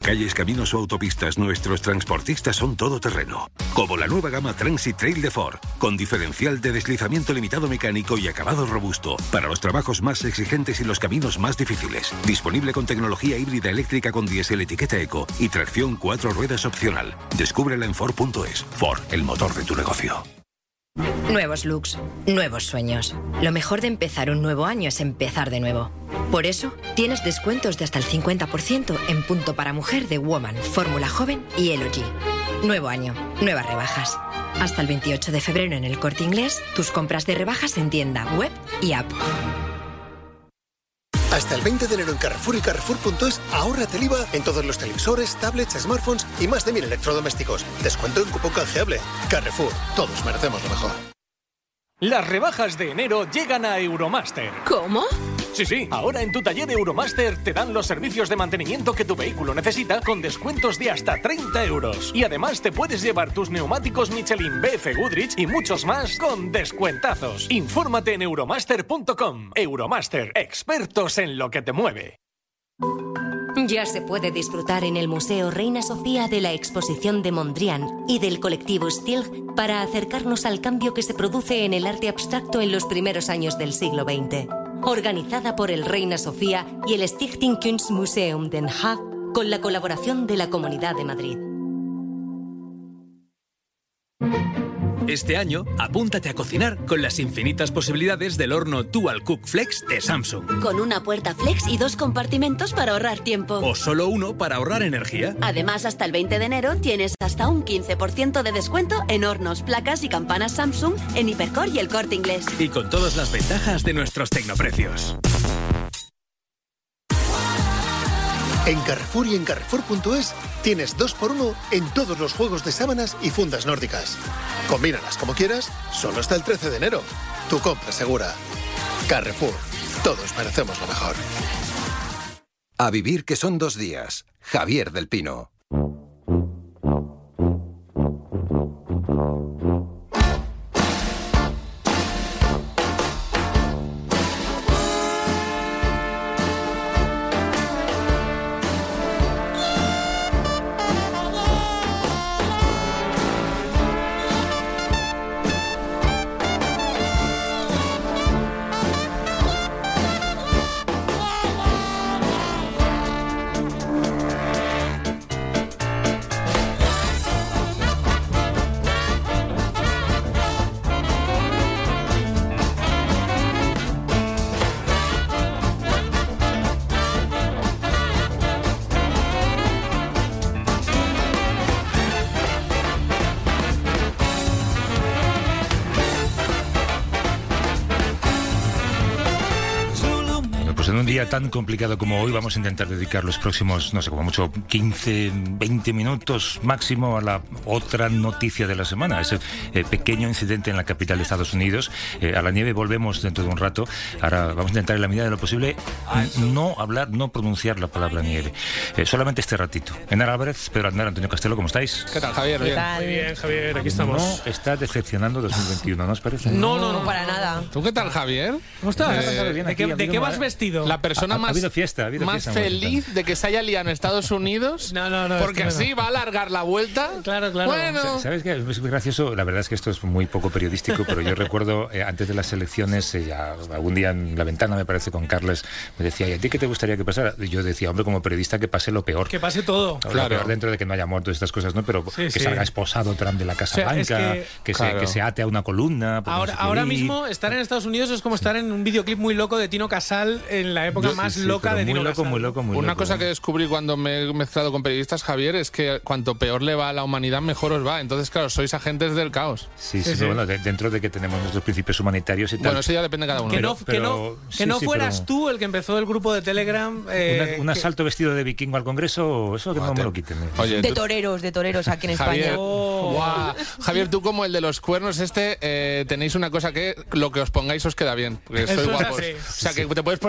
calles, caminos o autopistas, nuestros transportistas son todoterreno. Como la nueva gama Transit Trail de Ford, con diferencial de deslizamiento limitado mecánico y acabado robusto, para los trabajos más exigentes y los caminos más difíciles. Disponible con tecnología híbrida eléctrica con diésel etiqueta eco y tracción 4 ruedas opcional. Descúbrela en Ford.es. Ford, el motor de tu negocio. Nuevos looks, nuevos sueños. Lo mejor de empezar un nuevo año es empezar de nuevo. Por eso, tienes descuentos de hasta el 50% en punto para mujer de Woman, Fórmula Joven y LG. Nuevo año, nuevas rebajas. Hasta el 28 de febrero en el Corte Inglés, tus compras de rebajas en tienda, web y app. Hasta el 20 de enero en Carrefour y Carrefour.es ahórrate el IVA en todos los televisores, tablets, smartphones y más de 1000 electrodomésticos. Descuento en cupón canjeable. Carrefour, todos merecemos lo mejor. Las rebajas de enero llegan a Euromaster. ¿Cómo? Sí, ahora en tu taller Euromaster te dan los servicios de mantenimiento que tu vehículo necesita con descuentos de hasta 30 euros. Y además te puedes llevar tus neumáticos Michelin, BF Goodrich y muchos más con descuentazos. Infórmate en euromaster.com. Euromaster, expertos en lo que te mueve. Ya se puede disfrutar en el Museo Reina Sofía de la exposición de Mondrian y del colectivo Stilg para acercarnos al cambio que se produce en el arte abstracto en los primeros años del siglo XX. Organizada por el Reina Sofía y el Stichting Kunstmuseum Den Haag con la colaboración de la Comunidad de Madrid. Este año, apúntate a cocinar con las infinitas posibilidades del horno Dual Cook Flex de Samsung. Con una puerta flex y 2 compartimentos para ahorrar tiempo. O solo uno para ahorrar energía. Además, hasta el 20 de enero tienes hasta un 15% de descuento en hornos, placas y campanas Samsung en Hipercor y el Corte Inglés. Y con todas las ventajas de nuestros tecnoprecios. En Carrefour y en Carrefour.es tienes 2x1 en todos los juegos de sábanas y fundas nórdicas. Combínalas como quieras, solo hasta el 13 de enero. Tu compra segura. Carrefour. Todos merecemos lo mejor. A vivir que son 2 días. Javier del Pino. Tan complicado como hoy, vamos a intentar dedicar los próximos, no sé, como mucho 15, 20 minutos máximo a la otra noticia de la semana, ese pequeño incidente en la capital de Estados Unidos. A la nieve volvemos dentro de un rato. Ahora vamos a intentar en la medida de lo posible no pronunciar la palabra nieve, solamente este ratito. Enar Álvarez, Pedro Aznar, Antonio Castelo, ¿cómo estáis? ¿Qué tal, Javier? Muy bien, Javier, aquí estamos. No está decepcionando 2021, ¿no os parece? No, para nada. ¿Tú qué tal, Javier? ¿Cómo estás? ¿De qué vas vestido? La persona más feliz de que se haya liado en Estados Unidos. No. Porque así va a alargar la vuelta. Claro. Bueno. ¿Sabes qué? Es muy gracioso. La verdad es que esto es muy poco periodístico, pero yo recuerdo antes de las elecciones, algún día en La Ventana, me parece, con Carles, me decía, ¿y a ti qué te gustaría que pasara? Y yo decía, hombre, como periodista, que pase lo peor. Que pase todo. Claro. Peor dentro de que no haya muertos estas cosas, ¿no? Pero que salga esposado Trump de la Casa Blanca, que se ate a una columna. Ahora mismo, estar en Estados Unidos es como estar en un videoclip muy loco de Tino Casal en la época más loca de Tino Casal. Muy loco. Una cosa que descubrí cuando me he mezclado con periodistas, Javier, es que cuanto peor le va a la humanidad, mejor os va. Entonces, claro, sois agentes del caos. Sí. Bueno, dentro de que tenemos nuestros principios humanitarios y tal. Bueno, eso ya depende de cada uno. Que no fueras tú el que empezó el grupo de Telegram. Un asalto vestido de vikingo al Congreso, eso que no me lo quiten. Oye, de toreros aquí en Javier, España. Javier, tú como el de los cuernos tenéis una cosa que lo que os pongáis os queda bien. Porque sois guapos. O sea, que te puedes poner de mamarracho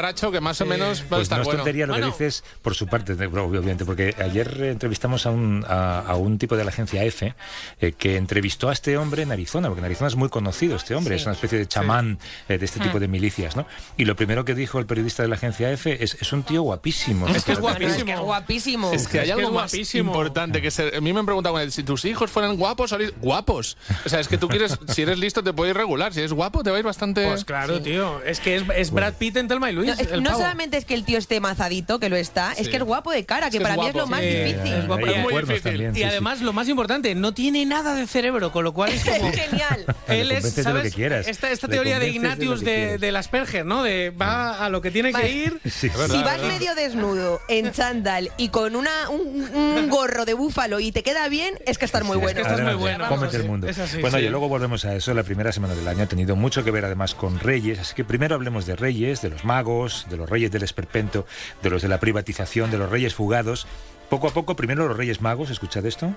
borracho que más o menos va a Pues estar no es bueno. tontería lo que dices por su parte, obviamente, porque ayer entrevistamos a un tipo de la agencia EFE que entrevistó a este hombre en Arizona, porque en Arizona es muy conocido este hombre, es una especie de chamán de este tipo de milicias, ¿no? Y lo primero que dijo el periodista de la agencia EFE es un tío guapísimo. Es que es guapísimo. Guapísimo. Es que hay algo más importante que ser. A mí me han preguntado si tus hijos fueran guapos, guapos. O sea, es que tú quieres, si eres listo te puedes ir regular, si eres guapo te va a ir bastante. Pues claro, tío. Es que es Brad Pitt en Thelma y Luis. No solamente es que el tío esté mazadito, que lo está, es que es guapo de cara, que para mí es lo más difícil. Es muy difícil. Y además, lo más importante, no tiene nada de cerebro, con lo cual es como. Genial. Él es, ¿sabes? Esta teoría de Ignatius de Asperger, ¿no? De va a lo que tiene que ir. Si vas medio desnudo, en chándal y con un gorro de búfalo y te queda bien, es que estás muy bueno. Estás muy bueno. Cómete el mundo. Bueno, y luego volvemos a eso. La primera semana del año ha tenido mucho que ver además con Reyes, así que primero hablemos de Reyes, de los magos, de los Reyes del Esperpento, de los de la privatización, de los Reyes fugados. Poco a poco, primero los Reyes Magos, ¿escuchad esto?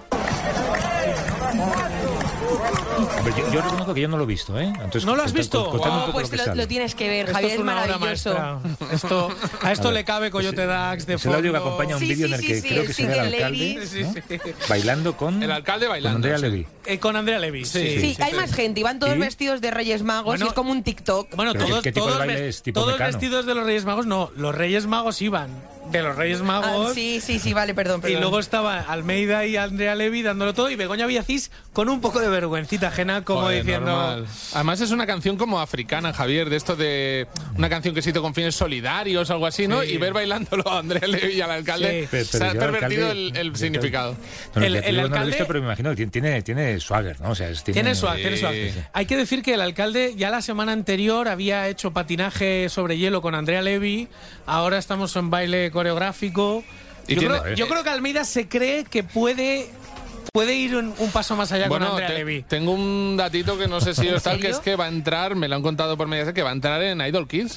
Yo reconozco que yo no lo he visto, ¿eh? Entonces, ¿no lo has visto? Pues lo tienes que ver, Javier, es maravilloso. A esto le cabe Coyote Dax de fondo. Es el audio que acompaña un vídeo en el que creo que se ve el alcalde, ¿no? Bailando con... El alcalde bailando. Con Andrea Levy. Con Andrea Levy, sí. Hay más gente, y van todos vestidos de Reyes Magos y es como un TikTok. Bueno, ¿qué tipo de baile es? ¿Tipo todos Mecano? Vestidos de los Reyes Magos, no. Los Reyes Magos iban de los Reyes Magos. Sí, vale, perdón. Y luego estaba Almeida y Andrea Levy dándolo todo y Begoña Villacís con un poco de vergüencita ajena, como diciendo... Normal. Además es una canción como africana, Javier, de esto de una canción que se hizo con fines solidarios o algo así, ¿no? Y ver bailándolo a Andrea Levy y al alcalde, se ha pervertido el significado. El alcalde no lo he visto, pero me imagino que tiene swagger, ¿no? O sea, tiene swag. Hay que decir que el alcalde ya la semana anterior había hecho patinaje sobre hielo con Andrea Levy, ahora estamos en baile coreográfico. Yo creo que Almeida se cree que puede ir un paso más allá con Andrea Levy. Tengo un datito que no sé si es tal, que es que va a entrar, me lo han contado por Mediaset, que va a entrar en Idol Kids.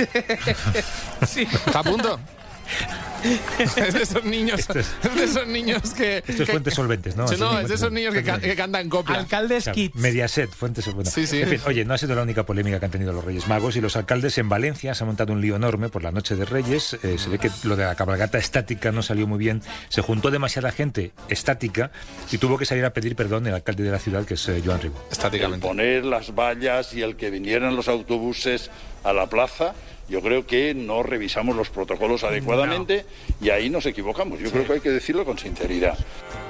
Sí. ¿Está a punto? Es de esos niños, que... Esto es Fuentes Solventes, ¿no? No, es de esos niños que cantan copla. Alcaldes Kids. Mediaset, Fuentes Solventes. Sí. En fin, oye, no ha sido la única polémica que han tenido los Reyes Magos, y los alcaldes en Valencia se ha montado un lío enorme por la noche de Reyes. Se ve que lo de la cabalgata estática no salió muy bien. Se juntó demasiada gente estática y tuvo que salir a pedir perdón el alcalde de la ciudad, que es Joan Ribó. Estáticamente. El poner las vallas y el que vinieran los autobuses a la plaza, yo creo que no revisamos los protocolos adecuadamente y ahí nos equivocamos. Yo creo que hay que decirlo con sinceridad.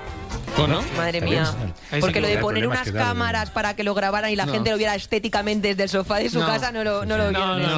¿No? Madre mía. Porque lo de poner unas cámaras para que lo grabaran y la gente lo viera estéticamente desde el sofá de su casa no lo vieron.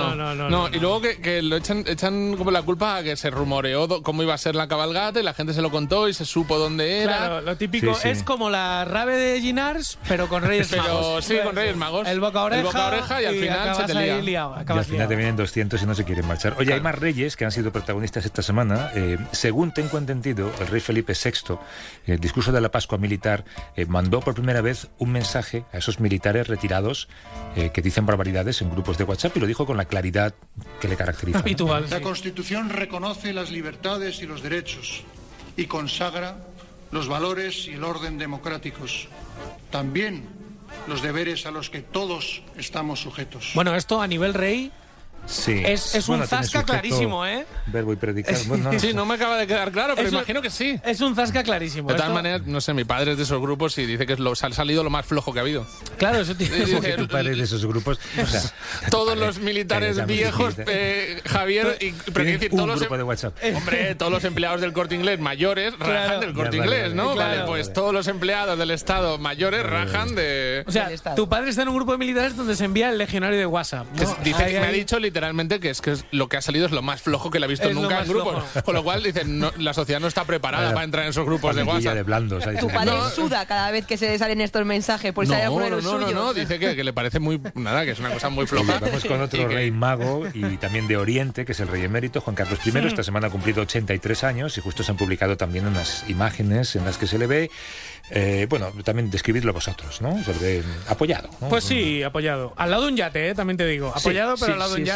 No, y luego que lo echan como la culpa a que se rumoreó cómo iba a ser la cabalgata y la gente se lo contó y se supo dónde era. Claro, lo típico es como la rave de Ginars, pero con Reyes Magos. Sí, con Reyes Magos. El boca oreja y al final se te lía. Y al final te vienen 200 y no se quieren marchar. Oye, hay más reyes que han sido protagonistas esta semana. Según tengo entendido, el rey Felipe VI, en el discurso de la Pascua militar, mandó por primera vez un mensaje a esos militares retirados que dicen barbaridades en grupos de WhatsApp, y lo dijo con la claridad que le caracteriza. Habitual. La Constitución reconoce las libertades y los derechos y consagra los valores y el orden democráticos. También los deberes a los que todos estamos sujetos. Bueno, esto a nivel rey... Sí. Es un zasca clarísimo, ¿eh? Verbo y predicar. Sí, no me acaba de quedar claro, pero imagino que sí. Es un zasca clarísimo. De todas maneras, no sé, mi padre es de esos grupos y dice que ha salido lo más flojo que ha habido. Claro, eso tiene. Tu padre es de esos grupos. O sea, todos los militares viejos, Javier, todos los grupo de WhatsApp. Hombre, todos los empleados del Corte Inglés mayores rajan del Corte Inglés, ¿no? Vale, pues todos los empleados del Estado mayores rajan de. O sea, tu padre está en un grupo de militares donde se envía el legionario de WhatsApp. Dice que me ha dicho literalmente que lo que ha salido es lo más flojo que le ha visto nunca en grupos. Con lo cual, dicen, la sociedad no está preparada para entrar en esos grupos de WhatsApp. De blandos, tu padre suda cada vez que se salen estos mensajes, por si hay alguno de los suyos. No, dice que le parece muy... Nada, que es una cosa muy floja. Vamos con otro rey mago y también de Oriente, que es el rey emérito, Juan Carlos I. Esta semana ha cumplido 83 años y justo se han publicado también unas imágenes en las que se le ve... bueno, también describidlo vosotros, ¿no? Se le ve apoyado, ¿no? Pues sí, apoyado. Al lado de un yate, también te digo. Apoyado, pero al lado de un yate.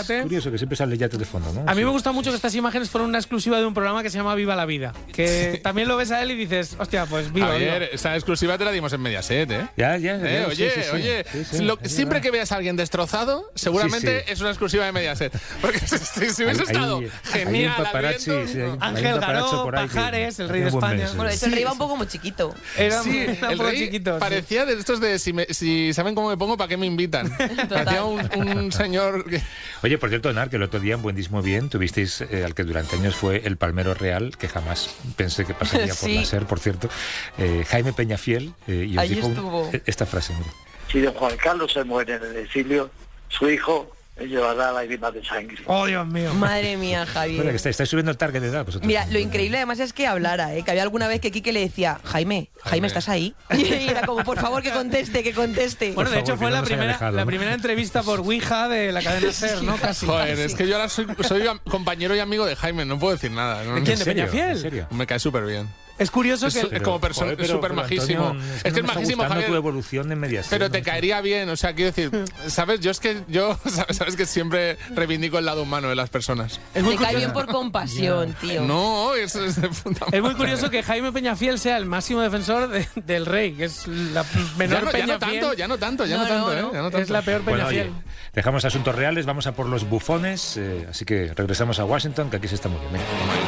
yate. Es curioso que siempre sale el yate de fondo, ¿no? A mí me gusta mucho que estas imágenes fueron una exclusiva de un programa que se llama Viva la Vida. Que también lo ves a él y dices, hostia, pues viva. Javier, esa exclusiva te la dimos en Mediaset, ¿eh? Ya. Oye, siempre que veas a alguien destrozado, seguramente es una exclusiva de Mediaset. Porque si hubiese estado genial al viento, Ángel Garó, Pajares, el rey de España. Bueno, de hecho, el rey iba un poco muy chiquito. Era un poco chiquito. Parecía de estos de si saben cómo me pongo, ¿para qué me invitan? Parecía un señor que... Oye, por cierto, Enar, que el otro día en Buenísimo Bien tuvisteis al que durante años fue el palmero real, que jamás pensé que pasaría por la SER, por cierto, Jaime Peñafiel, y os dijo esta frase. Mira. Si don Juan Carlos se muere en el exilio, su hijo llevará lágrimas de sangre. ¡Oh, Dios mío! Madre mía, Javier. Bueno, que estáis subiendo el target de edad vosotros. Mira, lo increíble además es que hablara, que había alguna vez que Quique le decía, Jaime, ¿estás ahí? Y era como, por favor, que conteste. Bueno, de hecho fue la primera entrevista por Ouija de la cadena SER, ¿no? Casi. Joder, es que yo ahora soy compañero y amigo de Jaime, no puedo decir nada. ¿No? ¿De quién? ¿De Peñafiel? ¿En serio? Me cae súper bien. Es curioso que... Es como persona, es súper majísimo. Es que es majísimo, Javier. Tu evolución en Mediaset, pero te caería bien, o sea, quiero decir, ¿sabes? Sabes que siempre reivindico el lado humano de las personas. Te cae bien por compasión, tío. No, eso es de puta madre. Es muy curioso que Jaime Peñafiel sea el máximo defensor del rey, que es la menor Peñafiel. Ya no tanto. Es la peor Peñafiel. Bueno, oye, dejamos asuntos reales, vamos a por los bufones, así que regresamos a Washington, que aquí se está muy bien.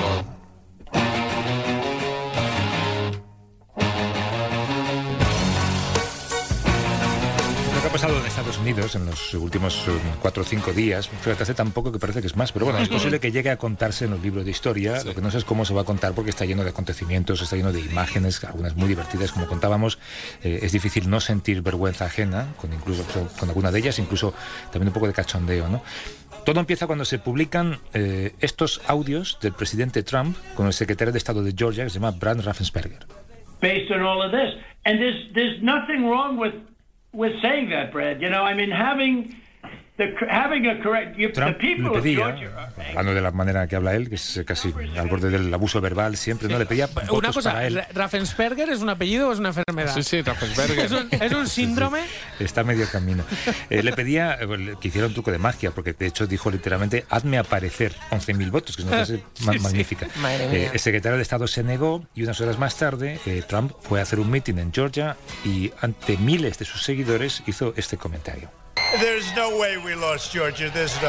Ha pasado en Estados Unidos en los últimos 4 o 5 días. Fíjate, hace tan poco que parece que es más, pero bueno, es posible que llegue a contarse en los libros de historia. Lo que no sé es cómo se va a contar porque está lleno de acontecimientos, está lleno de imágenes, algunas muy divertidas, como contábamos. Es difícil no sentir vergüenza ajena con alguna de ellas, incluso también un poco de cachondeo, ¿no? Todo empieza cuando se publican estos audios del presidente Trump con el secretario de Estado de Georgia, que se llama Brad Raffensperger. Based on all of this, and there's nothing wrong with saying that, Brad. You know, I mean, having a correct... Trump le pedía, hablando de la manera que habla él, que es casi al borde del abuso verbal siempre, ¿no? Le pedía votos una cosa, para él. ¿Raffensperger es un apellido o es una enfermedad? Sí, Raffensperger. ¿Es un síndrome? Sí. Está medio camino. Le pedía que hiciera un truco de magia, porque de hecho dijo literalmente, hazme aparecer 11.000 votos, que es una frase magnífica. El secretario de Estado se negó y unas horas más tarde Trump fue a hacer un meeting en Georgia y ante miles de sus seguidores hizo este comentario. There's no way we lost Georgia. There's no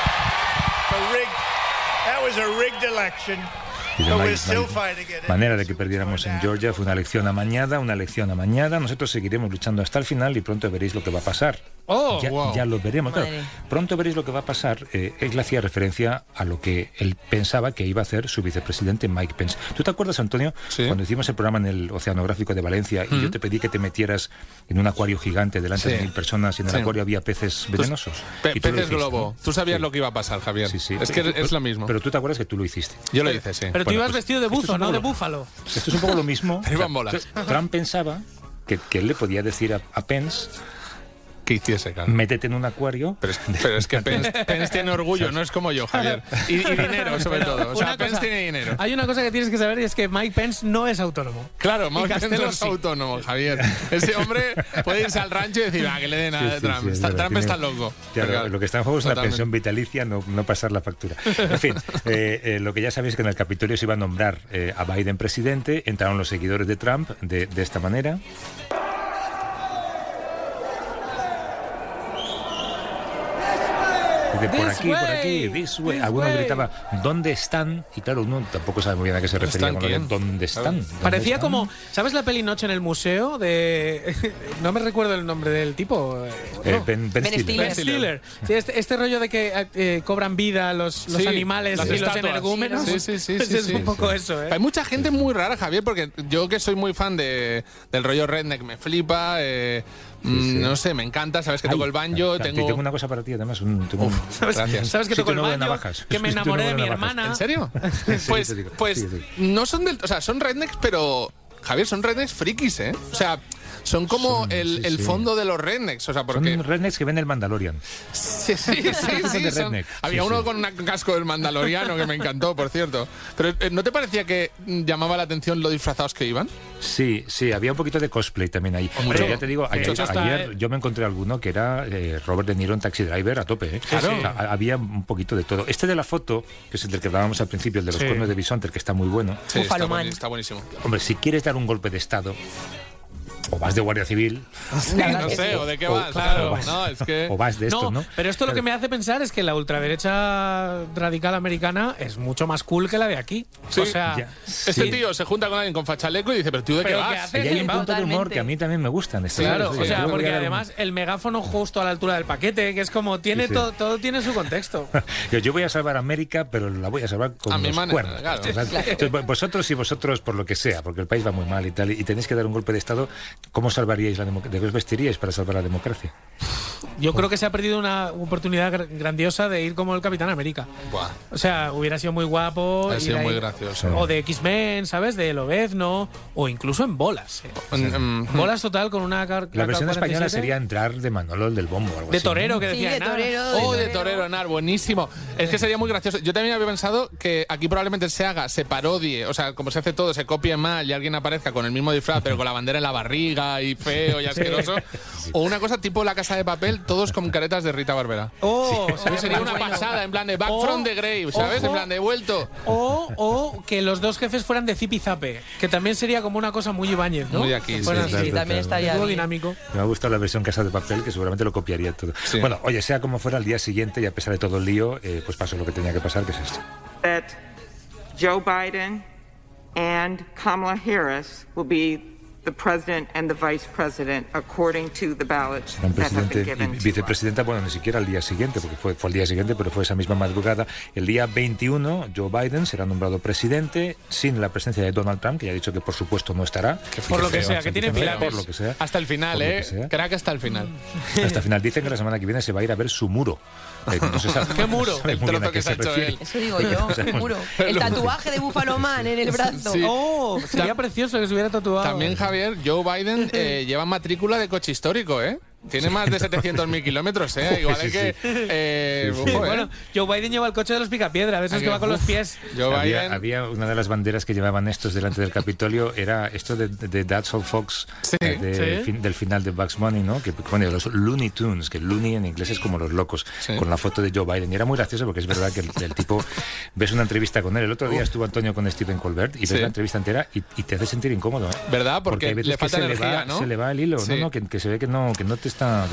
way. That was a rigged election. No hay manera de que perdiéramos en Georgia. Fue una lección amañada, Nosotros seguiremos luchando hasta el final y pronto veréis lo que va a pasar. Ya lo veremos. Claro, pronto veréis lo que va a pasar. Él le hacía referencia a lo que él pensaba que iba a hacer su vicepresidente Mike Pence. ¿Tú te acuerdas, Antonio, cuando hicimos el programa en el Oceanográfico de Valencia y yo te pedí que te metieras en un acuario gigante delante de 1.000 personas y en el acuario había peces venenosos? Peces globo. Tú sabías lo que iba a pasar, Javier. Sí. Es que es lo mismo. Pero tú te acuerdas que tú lo hiciste. Yo lo hice, sí. Pero tú ibas vestido de buzo, no de búfalo. Esto es un poco lo mismo. Pero iban bolas. Trump pensaba que él le podía decir a Pence que hiciese, claro. Métete en un acuario. Pero es que Pence tiene orgullo, no es como yo, Javier. Y dinero, sobre todo. O sea, Pence tiene dinero. Hay una cosa que tienes que saber y es que Mike Pence no es autónomo. Claro, Mike Pence no es autónomo, Javier. Ese hombre puede irse al rancho y decir, que le den a Trump. Trump está loco. Claro, lo que está en juego es una pensión vitalicia, no pasar la factura. En fin, lo que ya sabéis es que en el Capitolio se iba a nombrar a Biden presidente. Entraron los seguidores de Trump de esta manera. Por aquí, this way. Alguno gritaba, ¿dónde están? Y claro, uno tampoco sabe muy bien a qué se refería con lo de ¿dónde están? Parecía como, ¿sabes la peli Noche en el Museo? No me recuerdo el nombre del tipo. Ben Stiller. Sí, este rollo de que cobran vida los animales y los energúmenos. Sí. Es un poco eso, ¿eh? Hay mucha gente muy rara, Javier, porque yo que soy muy fan del rollo redneck, me flipa. No sé, me encanta, sabes que toco el banjo. Tengo una cosa para ti, además. Gracias. ¿Sabes que toco el banjo? Que me enamoré de mi hermana. ¿En serio? Pues no son o sea, son rednecks, pero Javier, son rednecks frikis, ¿eh? O sea, son como el fondo de los rednecks. O sea, porque... Son rednecks que ven el Mandalorian. Sí. Había uno con un casco del Mandaloriano que me encantó, por cierto. Pero ¿no te parecía que llamaba la atención lo disfrazados que iban? Sí, había un poquito de cosplay también ahí. Pero ya te digo, ayer yo me encontré alguno que era Robert De Niro en Taxi Driver a tope. Claro. O sea, había un poquito de todo. Este de la foto, que es el del que hablábamos al principio, el de los cuernos de bisonte, que está muy bueno. Sí, está buenísimo. Hombre, si quieres dar un golpe de estado, o vas de Guardia Civil. Sí, no sé, o de qué vas. Claro, o vas de esto, ¿no? Pero esto lo que me hace pensar es que la ultraderecha radical americana es mucho más cool que la de aquí. Sí. O sea, este tío se junta con alguien con fachaleco y dice, pero tú de qué vas. Y hay un punto de humor que a mí también me gustan. Claro, o sea, porque además el megáfono justo a la altura del paquete, que es como tiene todo tiene su contexto. Yo voy a salvar a América, pero la voy a salvar con a los cuernos. Claro. Entonces, vosotros por lo que sea, porque el país va muy mal y tal, y tenéis que dar un golpe de estado, ¿cómo salvaríais la democracia? ¿De qué os vestiríais para salvar la democracia? Yo creo que se ha perdido una oportunidad grandiosa de ir como el Capitán América. Buah. O sea, hubiera sido muy guapo. Ha sido muy gracioso. O de X-Men, ¿sabes? De Lobezno. O incluso en bolas. Bolas total con una... La versión española sería entrar de Manolo el del Bombo. Algo de así, Torero, ¿no? que decía. Sí, de Torero. De Torero Enar, buenísimo. Es que sería muy gracioso. Yo también había pensado que aquí probablemente se parodie, o sea, como se hace todo, se copie mal y alguien aparezca con el mismo disfraz, pero con la bandera en la barriga y feo y asqueroso. O una cosa tipo La Casa de Papel, todos con caretas de Rita Barberá. Sería una pasada, en plan de Back from the Grave, ¿sabes? En plan de vuelto. O que los dos jefes fueran de Zipizape, que también sería como una cosa muy Ibáñez, ¿no? Muy aquí, sí, también estaría algo bien. dinámico. Me ha gustado la versión Casa de Papel, que seguramente lo copiaría todo. Sí. Bueno, oye, sea como fuera, al día siguiente, y a pesar de todo el lío, pues pasó lo que tenía que pasar, que es esto. That Joe Biden and Kamala Harris will be the president and the vice president according to the ballots that have been given to us. Vicepresidenta, bueno, ni siquiera al día siguiente, porque fue al día siguiente, pero fue esa misma madrugada. El día 21, Joe Biden será nombrado presidente sin la presencia de Donald Trump, que ya ha dicho que por supuesto no estará. Por lo que sea, que tiene pilates. Por lo que sea. Hasta el final, Crack hasta el final. Hasta el final. Dicen que la semana que viene se va a ir a ver su muro. No se sabe. ¿Qué muro? El trozo que se ha hecho él. Eso digo yo, el muro. El tatuaje de Buffalo Man en el brazo. Sí. Sería precioso que se hubiera tatuado. También, Javier, Joe Biden lleva matrícula de coche histórico, Tiene más de 700.000 kilómetros, Igual hay que... Bueno, Joe Biden lleva el coche de los picapiedra, a veces que va con los pies. Había una de las banderas que llevaban estos delante del Capitolio, era esto de That's All Fox, del final de Bugs Bunny, ¿no? Que pone los Looney Tunes, que Looney en inglés es como los locos, con la foto de Joe Biden. Y era muy gracioso porque es verdad que el tipo, ves una entrevista con él, el otro día estuvo Antonio con Stephen Colbert, y ves la entrevista entera y te hace sentir incómodo, ¿verdad? Porque le falta energía, ¿no? Se le va el hilo, no, que se ve que no te está...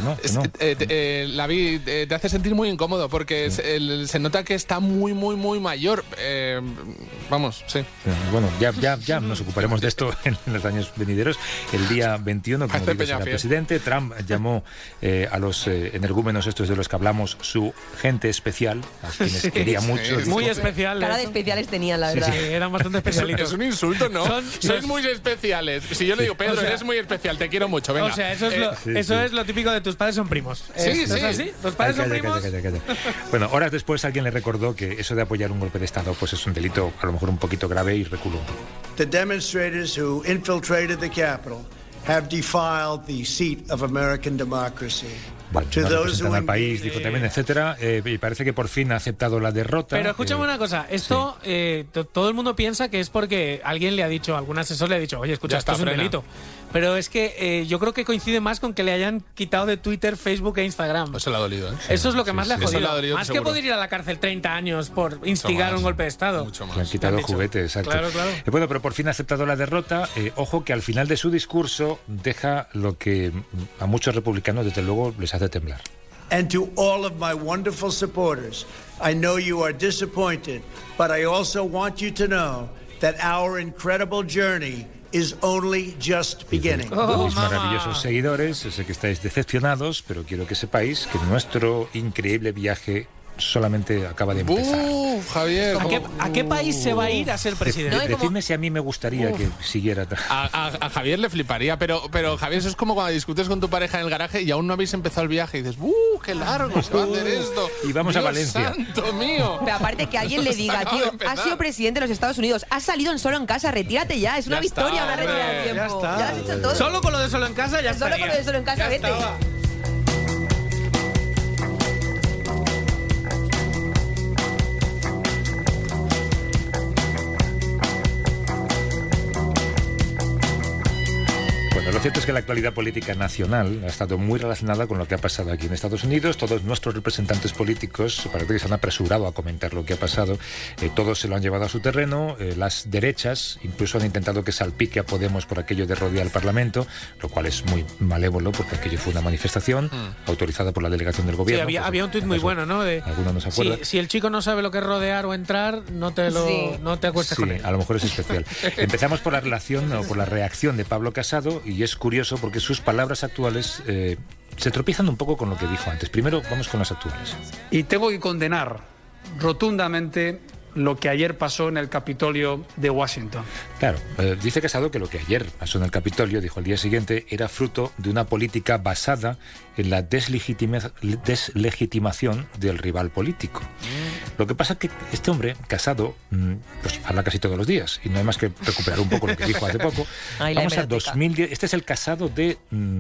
la vi, te hace sentir muy incómodo porque se nota que está muy mayor. Vamos, sí. Bueno, ya nos ocuparemos de esto en los años venideros. El día 21, como digo, será presidente. Trump llamó a los energúmenos estos de los que hablamos su gente especial, a quienes quería mucho. Muy especiales. Cara de especiales tenían, la verdad. Sí, eran bastante especialitos. Es un insulto, ¿no? Sois muy especiales. Si yo le digo, Pedro, eres muy especial, te quiero mucho, venga. O sea, eso es lo típico de tus padres son primos. Sí. ¿Es así? ¿Tus padres son primos? Calla. Bueno, horas después alguien le recordó que eso de apoyar un golpe de Estado pues es un delito a lo mejor un poquito grave y reculó. The demonstrators who infiltrated the Capitol have defiled the seat of American democracy. Bueno, no representan al país, dijo también, etcétera, y parece que por fin ha aceptado la derrota. Pero escúchame una cosa, esto todo el mundo piensa que es porque alguien le ha dicho, algún asesor le ha dicho, oye, escucha, esto es un delito. Pero es que yo creo que coincide más con que le hayan quitado de Twitter, Facebook e Instagram. Eso le ha dolido, Eso es lo que más le ha jodido. Más que poder ir a la cárcel 30 años por instigar un golpe de Estado. Mucho más. Le han quitado juguetes, exacto. Claro. Bueno, pero por fin ha aceptado la derrota. Ojo que al final de su discurso deja lo que a muchos republicanos, desde luego, les hace temblar. And to all of my wonderful supporters, I know you are disappointed, but I also want you to know that our incredible journey is only just beginning. Mis maravillosos seguidores, sé que estáis decepcionados, pero quiero que sepáis que nuestro increíble viaje solamente acaba de empezar. Javier, ¿A qué país se va a ir a ser presidente? Decidme si a mí me gustaría que siguiera. A Javier le fliparía, pero Javier, eso es como cuando discutes con tu pareja en el garaje y aún no habéis empezado el viaje y dices, qué largo se va a hacer esto. Y vamos Dios a Valencia. ¡Santo mío! Pero aparte que alguien le diga, tío, has sido presidente de los Estados Unidos, has salido en Solo en Casa, retírate ya. Es una victoria una retirada de tiempo. Ya está. Ya has hecho todo. Solo con lo de Solo en Casa ya está. Solo con lo de Solo en Casa, vete. Lo cierto es que la actualidad política nacional ha estado muy relacionada con lo que ha pasado aquí en Estados Unidos. Todos nuestros representantes políticos parece que se han apresurado a comentar lo que ha pasado. Todos se lo han llevado a su terreno. Las derechas incluso han intentado que salpique a Podemos por aquello de rodear el Parlamento, lo cual es muy malévolo porque aquello fue una manifestación autorizada por la delegación del gobierno. Sí, había un tuit muy bueno, ¿no? Alguno no se acuerda. Si el chico no sabe lo que es rodear o entrar, no te acuestes con él. A lo mejor es especial. Empezamos por la relación o por la reacción de Pablo Casado, y es curioso porque sus palabras actuales se tropiezan un poco con lo que dijo antes. Primero vamos con las actuales. Y tengo que condenar rotundamente lo que ayer pasó en el Capitolio de Washington. Claro, dice Casado que lo que ayer pasó en el Capitolio, dijo al día siguiente, era fruto de una política basada en la deslegitimación del rival político. Lo que pasa es que este hombre, Casado, pues habla casi todos los días, y no hay más que recuperar un poco lo que dijo hace poco. Vamos a 2010, este es el Casado de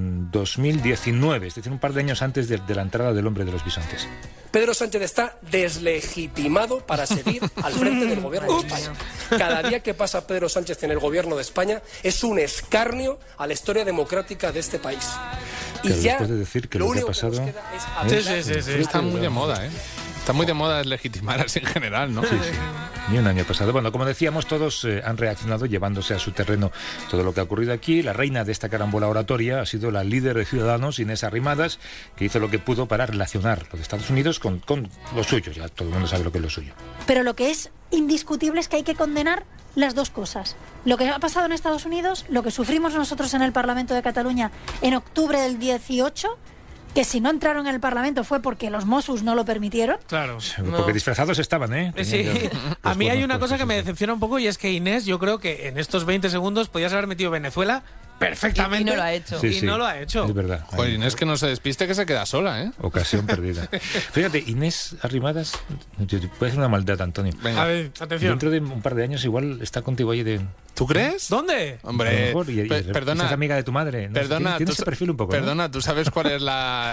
2019, es decir, un par de años antes de la entrada del hombre de los bisontes. Pedro Sánchez está deslegitimado para seguir al frente del gobierno de España. Cada día que pasa Pedro Sánchez en el gobierno de España es un escarnio a la historia democrática de este país. Pero y ya después de decir que lo que ha pasado... Sí, está muy de moda, ¿eh? Está muy de moda deslegitimar así en general, ¿no? Sí. Ni un año pasado. Bueno, como decíamos, todos han reaccionado llevándose a su terreno todo lo que ha ocurrido aquí. La reina de esta carambola oratoria ha sido la líder de Ciudadanos, Inés Arrimadas, que hizo lo que pudo para relacionar los Estados Unidos con lo suyo. Ya todo el mundo sabe lo que es lo suyo. Pero lo que es indiscutible es que hay que condenar las dos cosas. Lo que ha pasado en Estados Unidos, lo que sufrimos nosotros en el Parlamento de Cataluña en octubre del 18, que si no entraron en el Parlamento fue porque los Mossos no lo permitieron. Claro. Porque disfrazados estaban, ¿eh? Sí. A mí hay una cosa que me decepciona un poco, y es que Inés, yo creo que en estos 20 segundos podías haber metido Venezuela perfectamente. Y no lo ha hecho. Sí, no lo ha hecho. Es verdad. Joder, Inés, que no se despiste, que se queda sola, ¿eh? Ocasión perdida. Fíjate, Inés Arrimadas puede ser una maldad, Antonio. Venga. A ver, atención. Dentro de un par de años igual está contigo ahí de... ¿Tú crees? ¿Dónde? Hombre, perdona. Es amiga de tu madre. ¿No? Perdona, tienes ese perfil un poco. Perdona, ¿tú sabes cuál es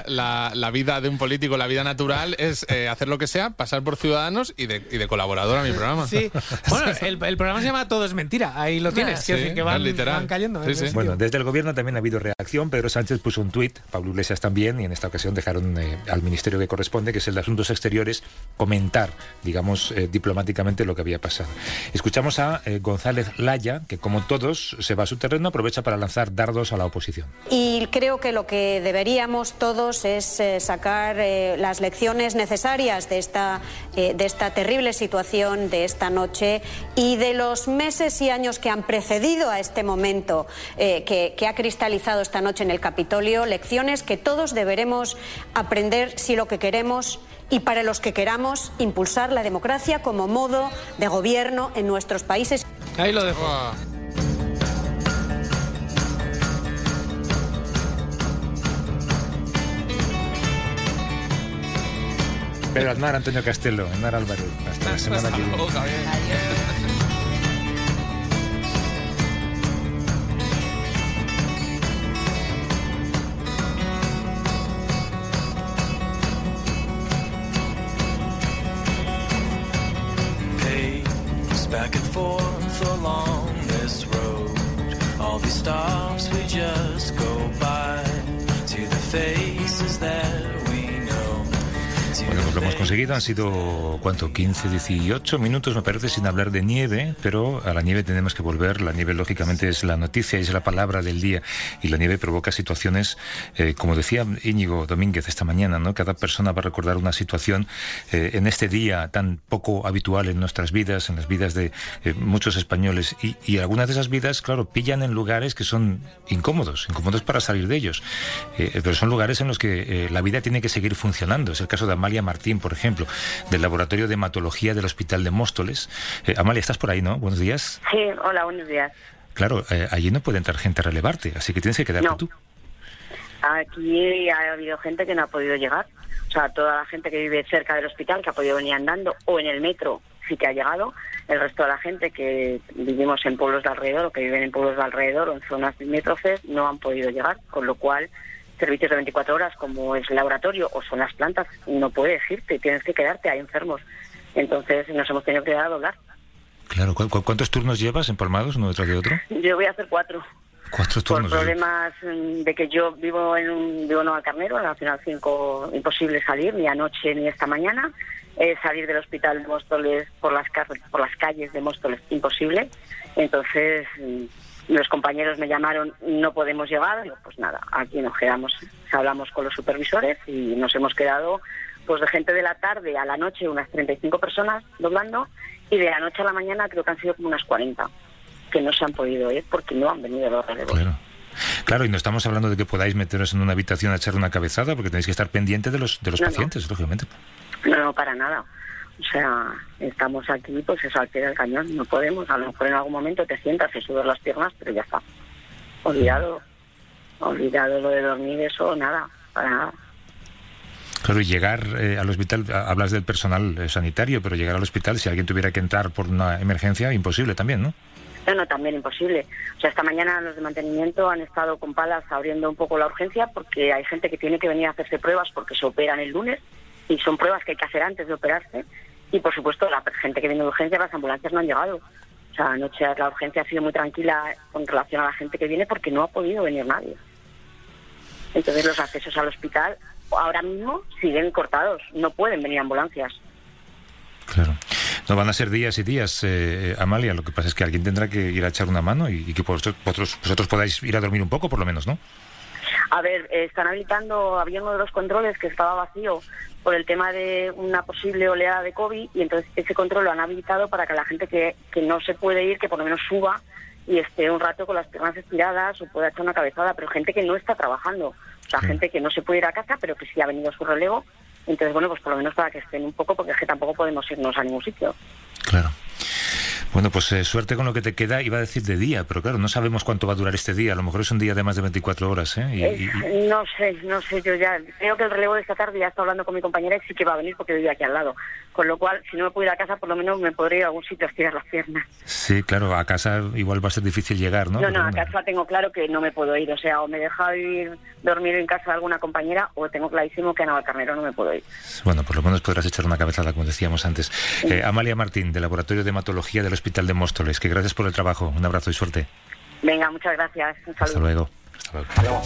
la vida de un político? La vida natural es hacer lo que sea, pasar por Ciudadanos y de colaborador a mi programa. Sí. Bueno, el programa se llama Todo es mentira. Ahí lo tienes. Sí, que van cayendo. Sí. Bueno, desde el gobierno también ha habido reacción. Pedro Sánchez puso un tuit, Pablo Iglesias también, y en esta ocasión dejaron al ministerio que corresponde, que es el de Asuntos Exteriores, comentar, digamos, diplomáticamente lo que había pasado. Escuchamos a González Laya, que como todos se va a su terreno, aprovecha para lanzar dardos a la oposición. Y creo que lo que deberíamos todos es sacar las lecciones necesarias de esta terrible situación de esta noche y de los meses y años que han precedido a este momento que ha cristalizado esta noche en el Capitolio, lecciones que todos deberemos aprender si lo que queremos y para los que queramos impulsar la democracia como modo de gobierno en nuestros países. Ahí lo dejo. Pero Aznar Antonio Castelo, Aznar Álvarez. Hasta la semana que viene. Back and forth along this road, all these stops we just go by, to the faces that we know. Bueno, pues lo hemos conseguido, han sido, ¿cuánto? 15, 18 minutos, me parece, sin hablar de nieve, pero a la nieve tenemos que volver. La nieve, lógicamente, es la noticia, es la palabra del día, y la nieve provoca situaciones, como decía Íñigo Domínguez esta mañana, ¿no? Cada persona va a recordar una situación en este día tan poco habitual en nuestras vidas, en las vidas de muchos españoles, y algunas de esas vidas, claro, pillan en lugares que son incómodos para salir de ellos, pero son lugares en los que la vida tiene que seguir funcionando. Es el caso de Amalia Martín, por ejemplo, del Laboratorio de Hematología del Hospital de Móstoles. Amalia, estás por ahí, ¿no? Buenos días. Sí, hola, buenos días. Claro, allí no puede entrar gente a relevarte, así que tienes que quedarte tú. Aquí ha habido gente que no ha podido llegar. O sea, toda la gente que vive cerca del hospital, que ha podido venir andando, o en el metro, sí que ha llegado. El resto de la gente que vivimos en pueblos de alrededor, o que viven en pueblos de alrededor, o en zonas limítrofes, no han podido llegar. Con lo cual, servicios de 24 horas, como es el laboratorio o son las plantas, no puedes irte, tienes que quedarte, hay enfermos. Entonces, nos hemos tenido que dar a doblar. Claro, ¿cuántos turnos llevas empalmados uno detrás de otro? Yo voy a hacer 4. 4 turnos. Por problemas de que yo vivo en Navalcarnero, en la Nacional 5, imposible salir, ni anoche ni esta mañana. Salir del hospital de Móstoles por las calles de Móstoles, imposible. Entonces, los compañeros me llamaron, no podemos llegar. Digo, pues nada, aquí nos quedamos. Hablamos con los supervisores y nos hemos quedado, pues de gente de la tarde a la noche, unas 35 personas doblando, y de la noche a la mañana creo que han sido como unas 40. Que no se han podido ir porque no han venido los relevos. Claro, y no estamos hablando de que podáis meteros en una habitación a echar una cabezada, porque tenéis que estar pendiente de los pacientes, lógicamente. No, para nada. O sea, estamos aquí, pues eso, al pie del cañón. No podemos, a lo mejor en algún momento te sientas y subes las piernas, pero ya está. Olvidado lo de dormir, eso, nada, para nada. Claro, y llegar al hospital, hablas del personal sanitario, pero llegar al hospital, si alguien tuviera que entrar por una emergencia, imposible también, ¿no? No, también imposible. O sea, esta mañana los de mantenimiento han estado con palas abriendo un poco la urgencia porque hay gente que tiene que venir a hacerse pruebas porque se operan el lunes y son pruebas que hay que hacer antes de operarse. Y, por supuesto, la gente que viene de urgencia, las ambulancias no han llegado. O sea, anoche la urgencia ha sido muy tranquila con relación a la gente que viene porque no ha podido venir nadie. Entonces, los accesos al hospital ahora mismo siguen cortados. No pueden venir ambulancias. Claro. No van a ser días y días, Amalia. Lo que pasa es que alguien tendrá que ir a echar una mano y que vosotros podáis ir a dormir un poco, por lo menos, ¿no? A ver, están habilitando, había uno de los controles que estaba vacío por el tema de una posible oleada de COVID, y entonces ese control lo han habilitado para que la gente que no se puede ir, que por lo menos suba y esté un rato con las piernas estiradas o pueda echar una cabezada, pero gente que no está trabajando. O sea, gente que no se puede ir a casa, pero que sí ha venido a su relevo. Entonces, bueno, pues por lo menos para que estén un poco, porque es que tampoco podemos irnos a ningún sitio. Claro. Bueno, pues suerte con lo que te queda. Iba a decir de día, pero claro, no sabemos cuánto va a durar este día. A lo mejor es un día de más de 24 horas, ¿eh? No sé, yo ya creo que el relevo de esta tarde ya está hablando con mi compañera y sí que va a venir porque vive aquí al lado. Con lo cual, si no me puedo ir a casa, por lo menos me podré ir a algún sitio a estirar las piernas. Sí, claro, a casa igual va a ser difícil llegar, ¿no? No, a casa tengo claro que no me puedo ir. O sea, o me deja dormir en casa de alguna compañera, o tengo clarísimo que a Navalcarnero no me puedo ir. Bueno, por lo menos podrás echar una cabezada, como decíamos antes. Amalia Martín, del Laboratorio de Hematología del Hospital de Móstoles, que gracias por el trabajo. Un abrazo y suerte. Venga, muchas gracias. Un saludo. Hasta luego. Hasta luego.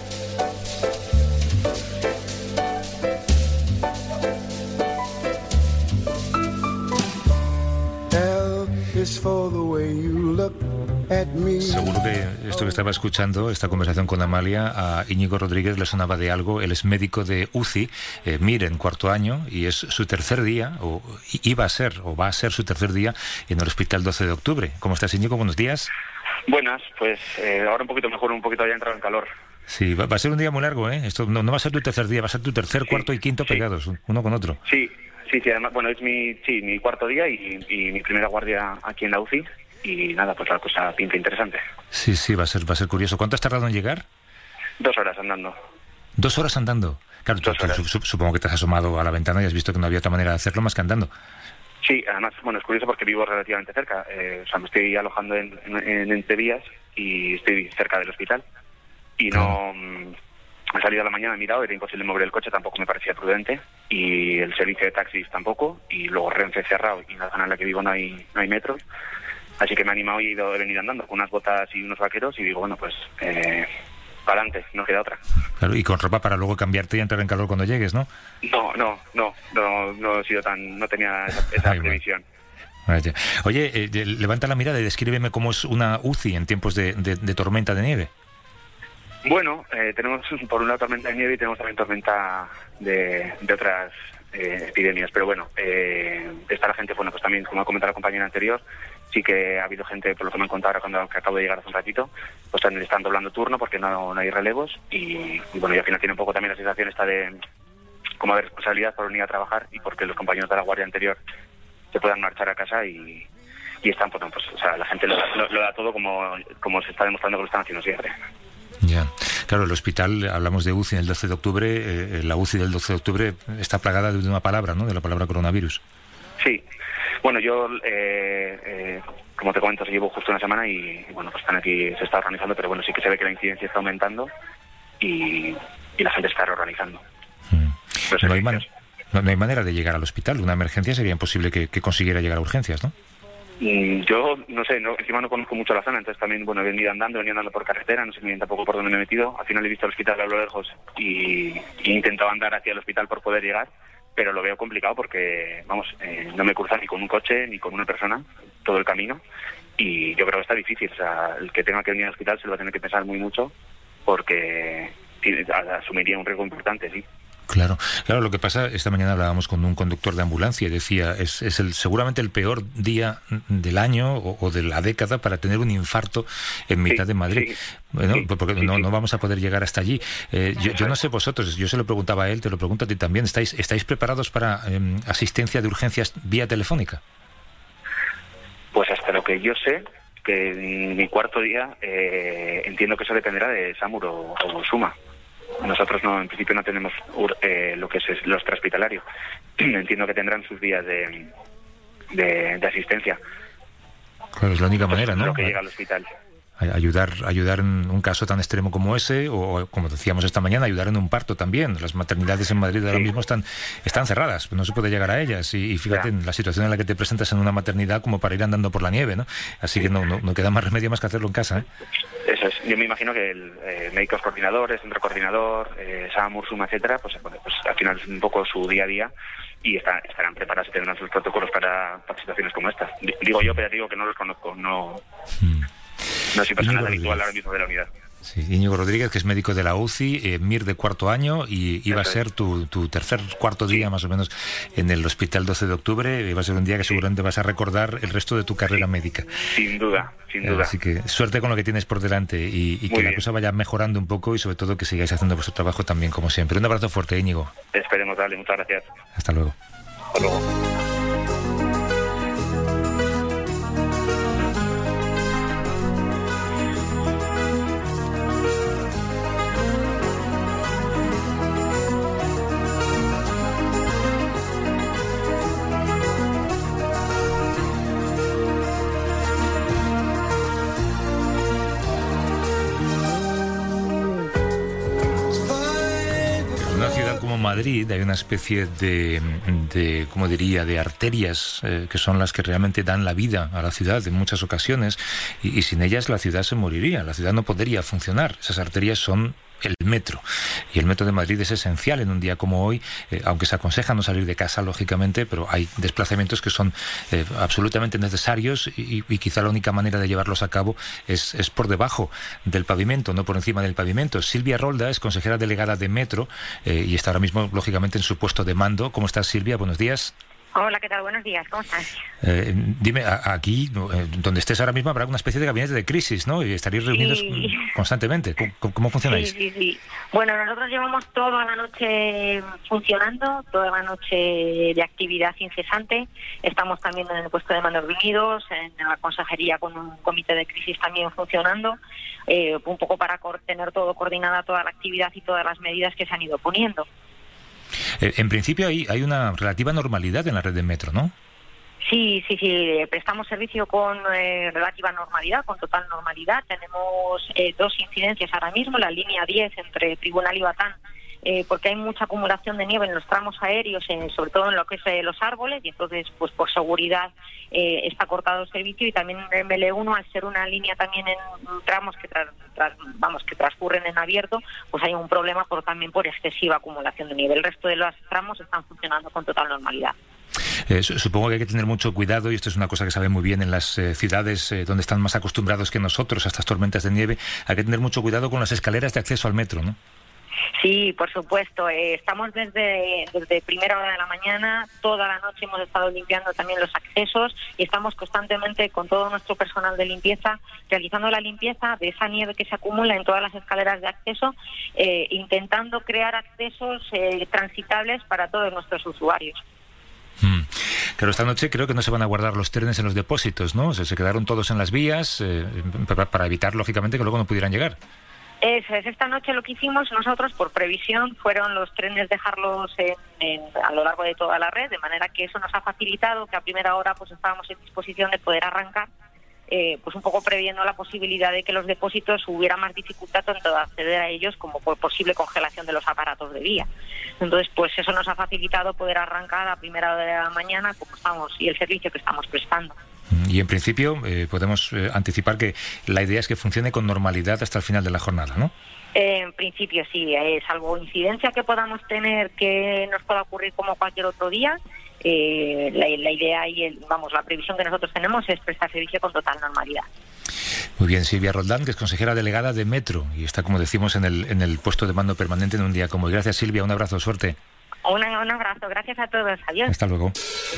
Seguro que esto que estaba escuchando, esta conversación con Amalia, a Íñigo Rodríguez le sonaba de algo. Él es médico de UCI, en cuarto año, y es su tercer día, o va a ser su tercer día en el Hospital 12 de Octubre. ¿Cómo estás, Íñigo? Buenos días. Buenas, pues ahora un poquito mejor, un poquito ya entrado en calor. Sí, va a ser un día muy largo, ¿eh? Esto no va a ser tu tercer día, va a ser tu tercer, cuarto y quinto pegados, uno con otro. Sí, además, bueno, es mi cuarto día y mi primera guardia aquí en la UCI. Y nada, pues la cosa pinta interesante. Sí, va a ser curioso. ¿Cuánto has tardado en llegar? 2 horas andando. 2 horas andando. Claro, supongo que te has asomado a la ventana y has visto que no había otra manera de hacerlo más que andando. Sí, además, bueno, es curioso porque vivo relativamente cerca. O sea, me estoy alojando en Entrevías y estoy cerca del hospital. Y no... He salido a la mañana, he mirado, era imposible mover el coche, tampoco me parecía prudente. Y el servicio de taxis tampoco. Y luego Renfe cerrado y en la zona en la que vivo no hay metro. Así que me he animado y he venido andando con unas botas y unos vaqueros y digo, bueno, pues para adelante, no queda otra. Claro, y con ropa para luego cambiarte y entrar en calor cuando llegues, ¿no? No he sido no tenía esa previsión. Vaya. Oye, levanta la mirada y descríbeme cómo es una UCI en tiempos de tormenta de nieve. Bueno, tenemos por un lado tormenta de nieve y tenemos también tormenta de otras epidemias, pero bueno, está la gente, bueno, pues también, como ha comentado la compañera anterior, sí que ha habido gente, por lo que me han contado ahora que acabo de llegar hace un ratito, pues están doblando turno porque no hay relevos y bueno, y al final tiene un poco también la sensación esta de como de responsabilidad por venir a trabajar y porque los compañeros de la guardia anterior se puedan marchar a casa y están, pues o sea, la gente lo da todo como se está demostrando que lo están haciendo siempre. Ya. Claro, el hospital, hablamos de UCI en el 12 de octubre, la UCI del 12 de octubre está plagada de una palabra, ¿no? De la palabra coronavirus. Sí. Bueno, yo, como te comento, llevo justo una semana y bueno, pues están aquí, se está organizando, pero bueno, sí que se ve que la incidencia está aumentando y la gente está reorganizando. No hay manera de llegar al hospital. Una emergencia sería imposible que consiguiera llegar a urgencias, ¿no? Yo no sé, encima no conozco mucho la zona, entonces también, bueno, he venido andando por carretera, no sé muy bien tampoco por dónde me he metido. Al final he visto el hospital a lo lejos y he intentado andar hacia el hospital por poder llegar, pero lo veo complicado porque, vamos, no me cruza ni con un coche ni con una persona todo el camino y yo creo que está difícil. O sea, el que tenga que venir al hospital se lo va a tener que pensar muy mucho porque asumiría un riesgo importante, sí. Claro, lo que pasa, esta mañana hablábamos con un conductor de ambulancia y decía, es seguramente el peor día del año o de la década para tener un infarto en mitad de Madrid. Sí. Bueno, porque no vamos a poder llegar hasta allí. Yo no sé vosotros, yo se lo preguntaba a él, te lo pregunto a ti también, ¿estáis preparados para asistencia de urgencias vía telefónica? Pues hasta lo que yo sé, que en mi cuarto día entiendo que eso dependerá de SAMUR o Suma. Nosotros en principio no tenemos lo que es lo extrahospitalario. Entiendo que tendrán sus vías de asistencia. Claro, es la única manera, ¿no? Lo que llega al hospital. Ayudar en un caso tan extremo como ese, o como decíamos esta mañana, ayudar en un parto también. Las maternidades en Madrid ahora mismo están cerradas, no se puede llegar a ellas. Y fíjate en la situación en la que te presentas en una maternidad como para ir andando por la nieve, ¿no? Así que no queda más remedio más que hacerlo en casa, ¿eh? Eso es. Yo me imagino que médicos coordinadores, centro coordinador, SAMUR, SUMA, etcétera, pues al final es un poco su día a día y estarán preparados y tendrán sus protocolos para situaciones como esta. Digo yo, pero digo que no los conozco, no soy personal habitual ahora mismo de la unidad. Sí, Íñigo Rodríguez, que es médico de la UCI, MIR de cuarto año, y iba a ser tu cuarto día más o menos en el Hospital 12 de octubre. Iba a ser un día que seguramente vas a recordar el resto de tu carrera médica. Sin duda. Así que suerte con lo que tienes por delante y que la cosa vaya mejorando un poco y sobre todo que sigáis haciendo vuestro trabajo también como siempre. Un abrazo fuerte, Íñigo. Esperemos darle, muchas gracias. Hasta luego. Hasta luego. Madrid hay una especie de ¿cómo diría?, de arterias que son las que realmente dan la vida a la ciudad en muchas ocasiones y sin ellas la ciudad se moriría, la ciudad no podría funcionar. Esas arterias son el metro. Y el metro de Madrid es esencial en un día como hoy, aunque se aconseja no salir de casa, lógicamente, pero hay desplazamientos que son absolutamente necesarios y quizá la única manera de llevarlos a cabo es por debajo del pavimento, no por encima del pavimento. Silvia Rolda es consejera delegada de Metro y está ahora mismo, lógicamente, en su puesto de mando. ¿Cómo estás, Silvia? Buenos días. Hola, ¿qué tal? Buenos días, ¿cómo estás? Dime, aquí, donde estés ahora mismo, habrá una especie de gabinete de crisis, ¿no? Y estaréis reunidos constantemente. ¿Cómo funcionáis? Sí. Bueno, nosotros llevamos toda la noche funcionando, toda la noche de actividad incesante. Estamos también en el puesto de mando reunidos, en la consejería con un comité de crisis también funcionando, un poco para tener todo coordinada, toda la actividad y todas las medidas que se han ido poniendo. En principio hay una relativa normalidad en la red de Metro, ¿no? Sí, prestamos servicio con relativa normalidad, con total normalidad. Tenemos 2 incidencias ahora mismo, la línea 10 entre Tribunal y Batán, porque hay mucha acumulación de nieve en los tramos aéreos, sobre todo en lo que es los árboles, y entonces pues por seguridad está cortado el servicio, y también en ML1, al ser una línea también en tramos que que transcurren en abierto, pues hay un problema también por excesiva acumulación de nieve. El resto de los tramos están funcionando con total normalidad. Supongo que hay que tener mucho cuidado, y esto es una cosa que saben muy bien en las ciudades donde están más acostumbrados que nosotros a estas tormentas de nieve. Hay que tener mucho cuidado con las escaleras de acceso al metro, ¿no? Sí, por supuesto. Estamos desde primera hora de la mañana, toda la noche hemos estado limpiando también los accesos y estamos constantemente con todo nuestro personal de limpieza realizando la limpieza de esa nieve que se acumula en todas las escaleras de acceso, intentando crear accesos transitables para todos nuestros usuarios. Claro, esta noche creo que no se van a guardar los trenes en los depósitos, ¿no? Se quedaron todos en las vías para evitar, lógicamente, que luego no pudieran llegar. Esta noche lo que hicimos nosotros, por previsión, fueron los trenes dejarlos a lo largo de toda la red, de manera que eso nos ha facilitado que a primera hora pues estábamos en disposición de poder arrancar, pues un poco previendo la posibilidad de que los depósitos hubiera más dificultad tanto de acceder a ellos como por posible congelación de los aparatos de vía. Entonces, pues eso nos ha facilitado poder arrancar a primera hora de la mañana como estamos y el servicio que estamos prestando. Y en principio podemos anticipar que la idea es que funcione con normalidad hasta el final de la jornada, ¿no? En principio sí, salvo incidencia que podamos tener que nos pueda ocurrir como cualquier otro día, la idea y la previsión que nosotros tenemos es prestar servicio con total normalidad. Muy bien, Silvia Roldán, que es consejera delegada de Metro y está, como decimos, en el puesto de mando permanente en un día como hoy. Gracias, Silvia, un abrazo, suerte. Un abrazo, gracias a todos, adiós. Hasta luego.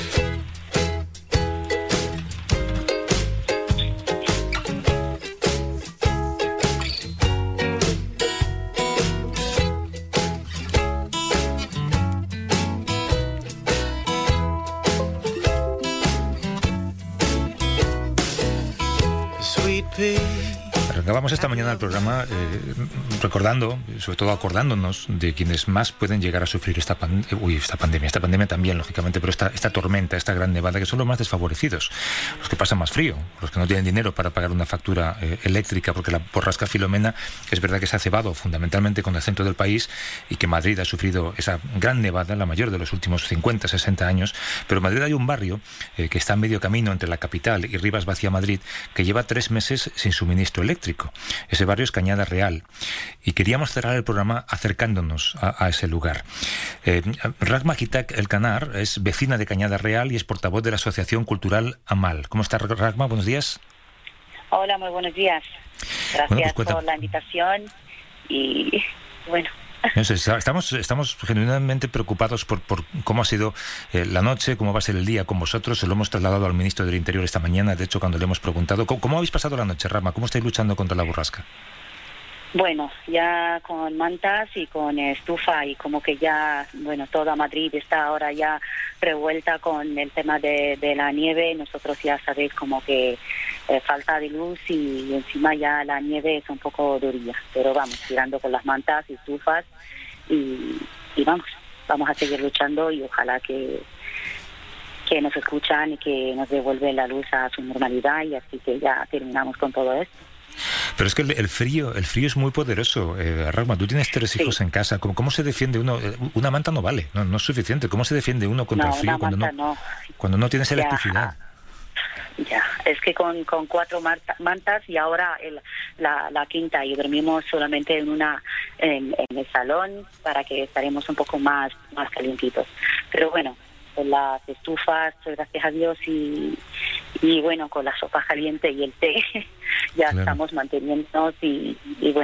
Arrancábamos esta mañana el programa recordando, sobre todo acordándonos de quienes más pueden llegar a sufrir esta pandemia también, lógicamente, pero esta tormenta, esta gran nevada, que son los más desfavorecidos, los que pasan más frío, los que no tienen dinero para pagar una factura eléctrica, porque la borrasca Filomena es verdad que se ha cebado fundamentalmente con el centro del país y que Madrid ha sufrido esa gran nevada, la mayor de los últimos 50, 60 años, pero en Madrid hay un barrio que está a medio camino entre la capital y Rivas Vacía Madrid, que lleva 3 meses sin suministro eléctrico. Ese barrio es Cañada Real y queríamos cerrar el programa acercándonos a ese lugar. Rahma Kitak El Canar es vecina de Cañada Real y es portavoz de la Asociación Cultural Amal. ¿Cómo está, Rahma? Buenos días. Hola, muy buenos días. Gracias por la invitación y bueno. Estamos genuinamente preocupados por cómo ha sido la noche, cómo va a ser el día con vosotros. Se lo hemos trasladado al ministro del Interior esta mañana, de hecho, cuando le hemos preguntado. ¿Cómo habéis pasado la noche, Rahma? ¿Cómo estáis luchando contra la borrasca? Bueno, ya con mantas y con estufa y como que ya, toda Madrid está ahora ya revuelta con el tema de la nieve. Nosotros ya sabéis como que falta de luz y encima ya la nieve es un poco durilla. Pero vamos, tirando con las mantas y estufas y vamos a seguir luchando y ojalá que nos escuchan y que nos devuelven la luz a su normalidad y así que ya terminamos con todo esto. Pero es que el frío es muy poderoso. Rahma, tú tienes 3 hijos en casa. ¿Cómo se defiende uno? Una manta no vale, no es suficiente. ¿Cómo se defiende uno contra el frío cuando no tienes electricidad? Ya, es que con 4 mantas y ahora la quinta y dormimos solamente en el salón para que estaremos un poco más calientitos. Pero bueno, con las estufas, gracias a Dios y con la sopa caliente y el té ya estamos manteniéndonos y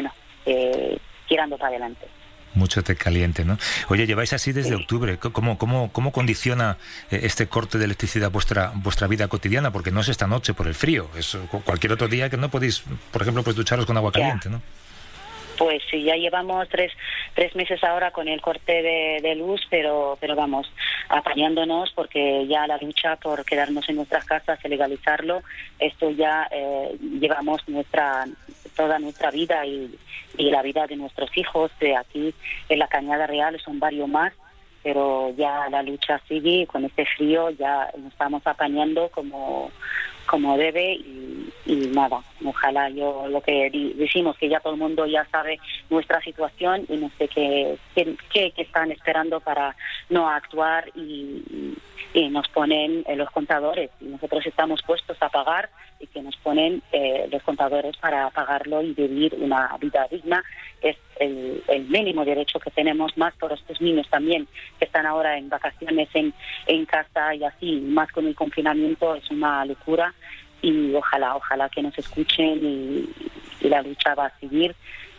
tirando para adelante. Mucho té caliente, ¿no? Oye, lleváis así desde octubre. ¿Cómo condiciona este corte de electricidad vuestra vida cotidiana? Porque no es esta noche por el frío, es cualquier otro día que no podéis, por ejemplo, pues ducharos con agua caliente, ¿no? Pues sí, ya llevamos tres meses ahora con el corte de luz, pero vamos, apañándonos porque ya la lucha por quedarnos en nuestras casas y legalizarlo, esto ya llevamos toda nuestra vida y la vida de nuestros hijos de aquí en la Cañada Real, son varios más, pero ya la lucha sigue con este frío, ya nos estamos apañando como debe y nada, ojalá lo que decimos que ya todo el mundo ya sabe nuestra situación y no sé qué están esperando para no actuar y nos ponen los contadores y nosotros estamos puestos a pagar y que nos ponen los contadores para pagarlo y vivir una vida digna. Es el mínimo derecho que tenemos, más por estos niños también que están ahora en vacaciones en casa y así, más con el confinamiento, es una locura y ojalá que nos escuchen y la lucha va a seguir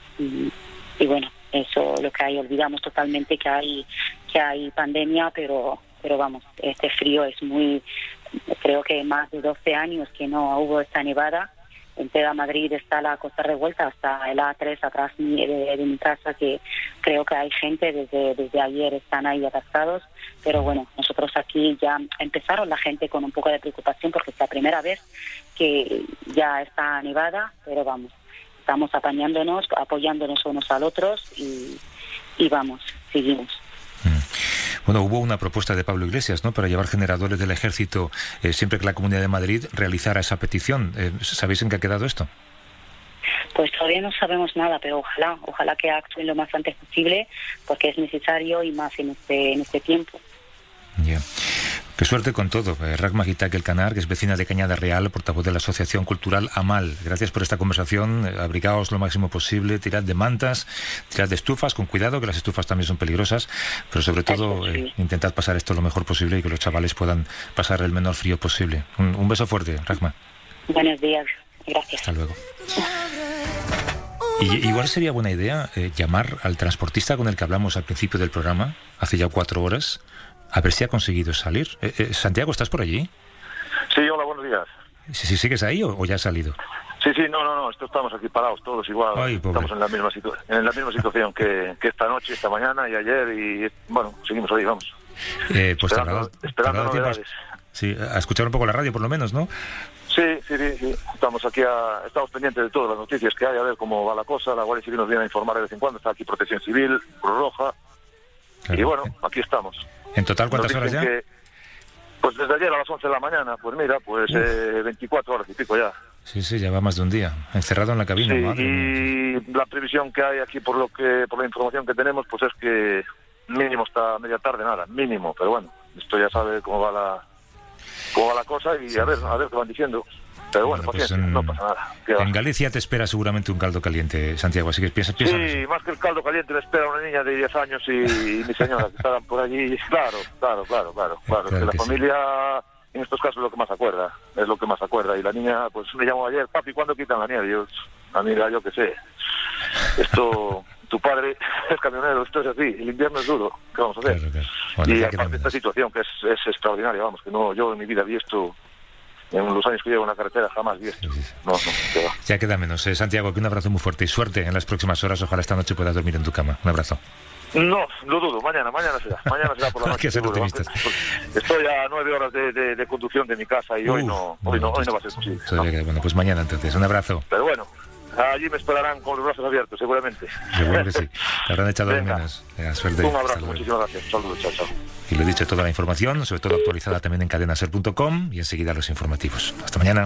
y bueno, eso lo que hay, olvidamos totalmente que hay pandemia, pero vamos, este frío es creo que más de 12 años que no hubo esta nevada. En toda Madrid está la Costa Revuelta, hasta el A3 atrás de mi casa, que creo que hay gente desde ayer están ahí atascados, pero bueno, nosotros aquí ya empezaron la gente con un poco de preocupación porque es la primera vez que ya está nevada, pero vamos, estamos apañándonos, apoyándonos unos al otros y vamos, seguimos. Bueno, hubo una propuesta de Pablo Iglesias, ¿no?, para llevar generadores del ejército siempre que la Comunidad de Madrid realizara esa petición. ¿Sabéis en qué ha quedado esto? Pues todavía no sabemos nada, pero ojalá que actúen lo más antes posible, porque es necesario y más en este tiempo. Ya. Qué suerte con todo. Rahma Gitaque El Canar, que es vecina de Cañada Real, portavoz de la Asociación Cultural Amal. Gracias por esta conversación. Abrigaos lo máximo posible, tirad de mantas, tirad de estufas, con cuidado, que las estufas también son peligrosas, pero sobre todo intentad pasar esto lo mejor posible y que los chavales puedan pasar el menor frío posible. Un beso fuerte, Rahma. Buenos días. Gracias. Hasta luego. Y igual sería buena idea llamar al transportista con el que hablamos al principio del programa, hace ya 4 horas, a ver si ha conseguido salir. Santiago, ¿estás por allí? Sí, hola, buenos días. ¿Sí sigues ahí o ya has salido? Sí, no, estamos aquí parados todos igual. Ay, estamos en la misma situación que esta noche, esta mañana y ayer y bueno, seguimos ahí, vamos. Pues esperando novedades. Sí, a escuchar un poco la radio por lo menos, ¿no? Sí. Estamos aquí, estamos pendientes de todas las noticias que hay, a ver cómo va la cosa. La Guardia Civil nos viene a informar de vez en cuando. Está aquí Protección Civil, Cruz Roja. Claro. Y bueno, aquí estamos. ¿En total cuántas horas ya? Pues desde ayer a las 11 de la mañana, pues mira, 24 horas y pico ya. Sí, ya va más de un día, encerrado en la cabina. Sí, y la previsión que hay aquí por la información que tenemos, pues es que mínimo hasta media tarde nada, mínimo, pero bueno, esto ya sabe cómo va la cosa y a ver qué van diciendo. Pero bueno, paciencia, pues no pasa nada. En Galicia te espera seguramente un caldo caliente, Santiago, así que piensa sí, eso. Más que el caldo caliente me espera una niña de 10 años y mi señora que estarán por allí. Claro. Que la familia en estos casos es lo que más acuerda, y la niña pues me llamó ayer, papi, ¿cuándo quitan la nieve? Amiga, yo qué sé, esto, tu padre es camionero, esto es así, el invierno es duro, ¿qué vamos a hacer? Claro. Bueno, y aparte esta situación que es extraordinaria, vamos, que no, yo en mi vida vi esto. En los años que llevo en la carretera jamás vi esto. No, ya queda menos. Santiago, que un abrazo muy fuerte y suerte en las próximas horas. Ojalá esta noche puedas dormir en tu cama. Un abrazo. No, lo dudo. Mañana será por la noche. Estoy a 9 horas de conducción de mi casa y hoy no va a ser posible. Bueno, pues mañana entonces. Un abrazo. Pero bueno, allí me esperarán con los brazos abiertos, seguramente. Seguro que sí. Te habrán echado de menos. Suerte. Un abrazo, muchísimas gracias. Saludos, chao. Y lo he dicho, toda la información, sobre todo actualizada también en cadenaser.com y enseguida los informativos. Hasta mañana.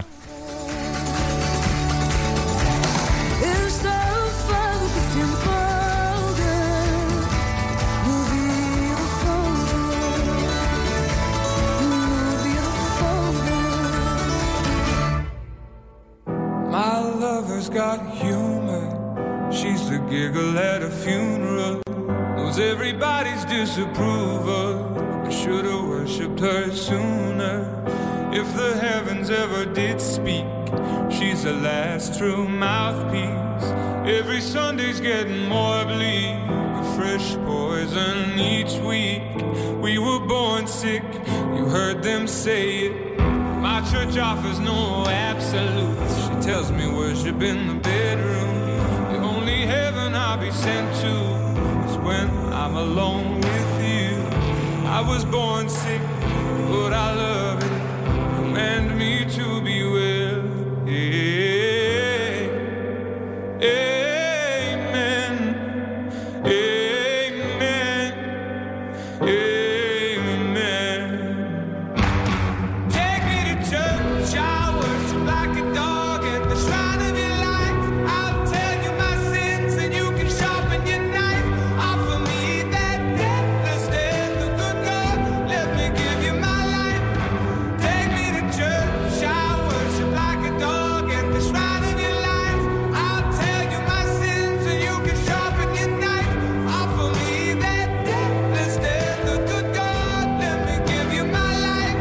My lover's got humor. She's the giggle at a funeral. Knows everybody's disapproval. I should have worshipped her sooner. If the heavens ever did speak, she's the last true mouthpiece. Every Sunday's getting more bleak, a fresh poison each week. We were born sick, you heard them say it. My church offers no absolutes. She tells me worship in the bedroom. The only heaven I'll be sent to is when I'm alone with you. I was born sick, but I love it. Command me to be well. Amen. Amen. Amen. Take me to church. I worship like a dog at the shrine of your life. I'll tell you my sins and you can sharpen your knife. Offer me that deathless death, the good God. Let me give you my life. Take me to church. I worship like a dog at the shrine of your life. I'll tell you my sins and you can sharpen your knife. Offer me that deathless death, the good God. Let me give you my life.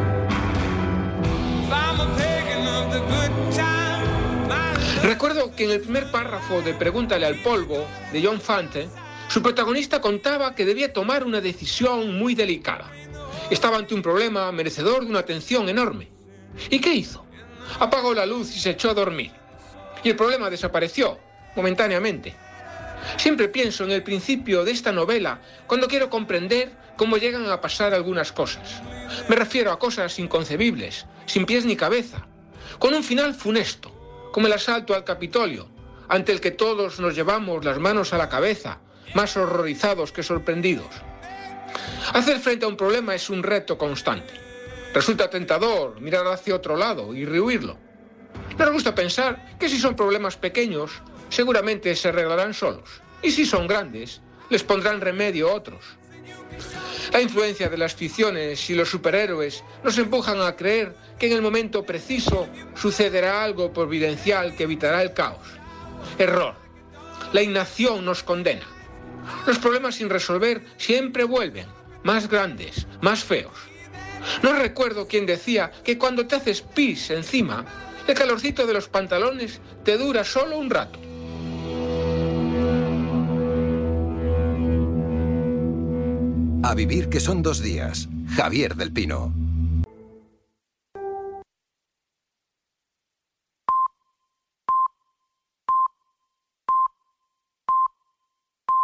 If I'm a pagan of the good time, my love. Recuerdo que en el primer párrafo de Pregúntale al polvo, de John Fante, su protagonista contaba que debía tomar una decisión muy delicada. Estaba ante un problema merecedor de una atención enorme. ¿Y qué hizo? Apagó la luz y se echó a dormir. Y el problema desapareció, momentáneamente. Siempre pienso en el principio de esta novela cuando quiero comprender cómo llegan a pasar algunas cosas. Me refiero a cosas inconcebibles, sin pies ni cabeza, con un final funesto, como el asalto al Capitolio, ante el que todos nos llevamos las manos a la cabeza, más horrorizados que sorprendidos. Hacer frente a un problema es un reto constante. Resulta tentador mirar hacia otro lado y rehuirlo. Nos gusta pensar que si son problemas pequeños, seguramente se arreglarán solos. Y si son grandes, les pondrán remedio otros. La influencia de las ficciones y los superhéroes nos empujan a creer que en el momento preciso sucederá algo providencial que evitará el caos. Error. La inacción nos condena. Los problemas sin resolver siempre vuelven, más grandes, más feos. No recuerdo quién decía que cuando te haces pis encima, el calorcito de los pantalones te dura solo un rato. A vivir que son 2 días. Javier del Pino.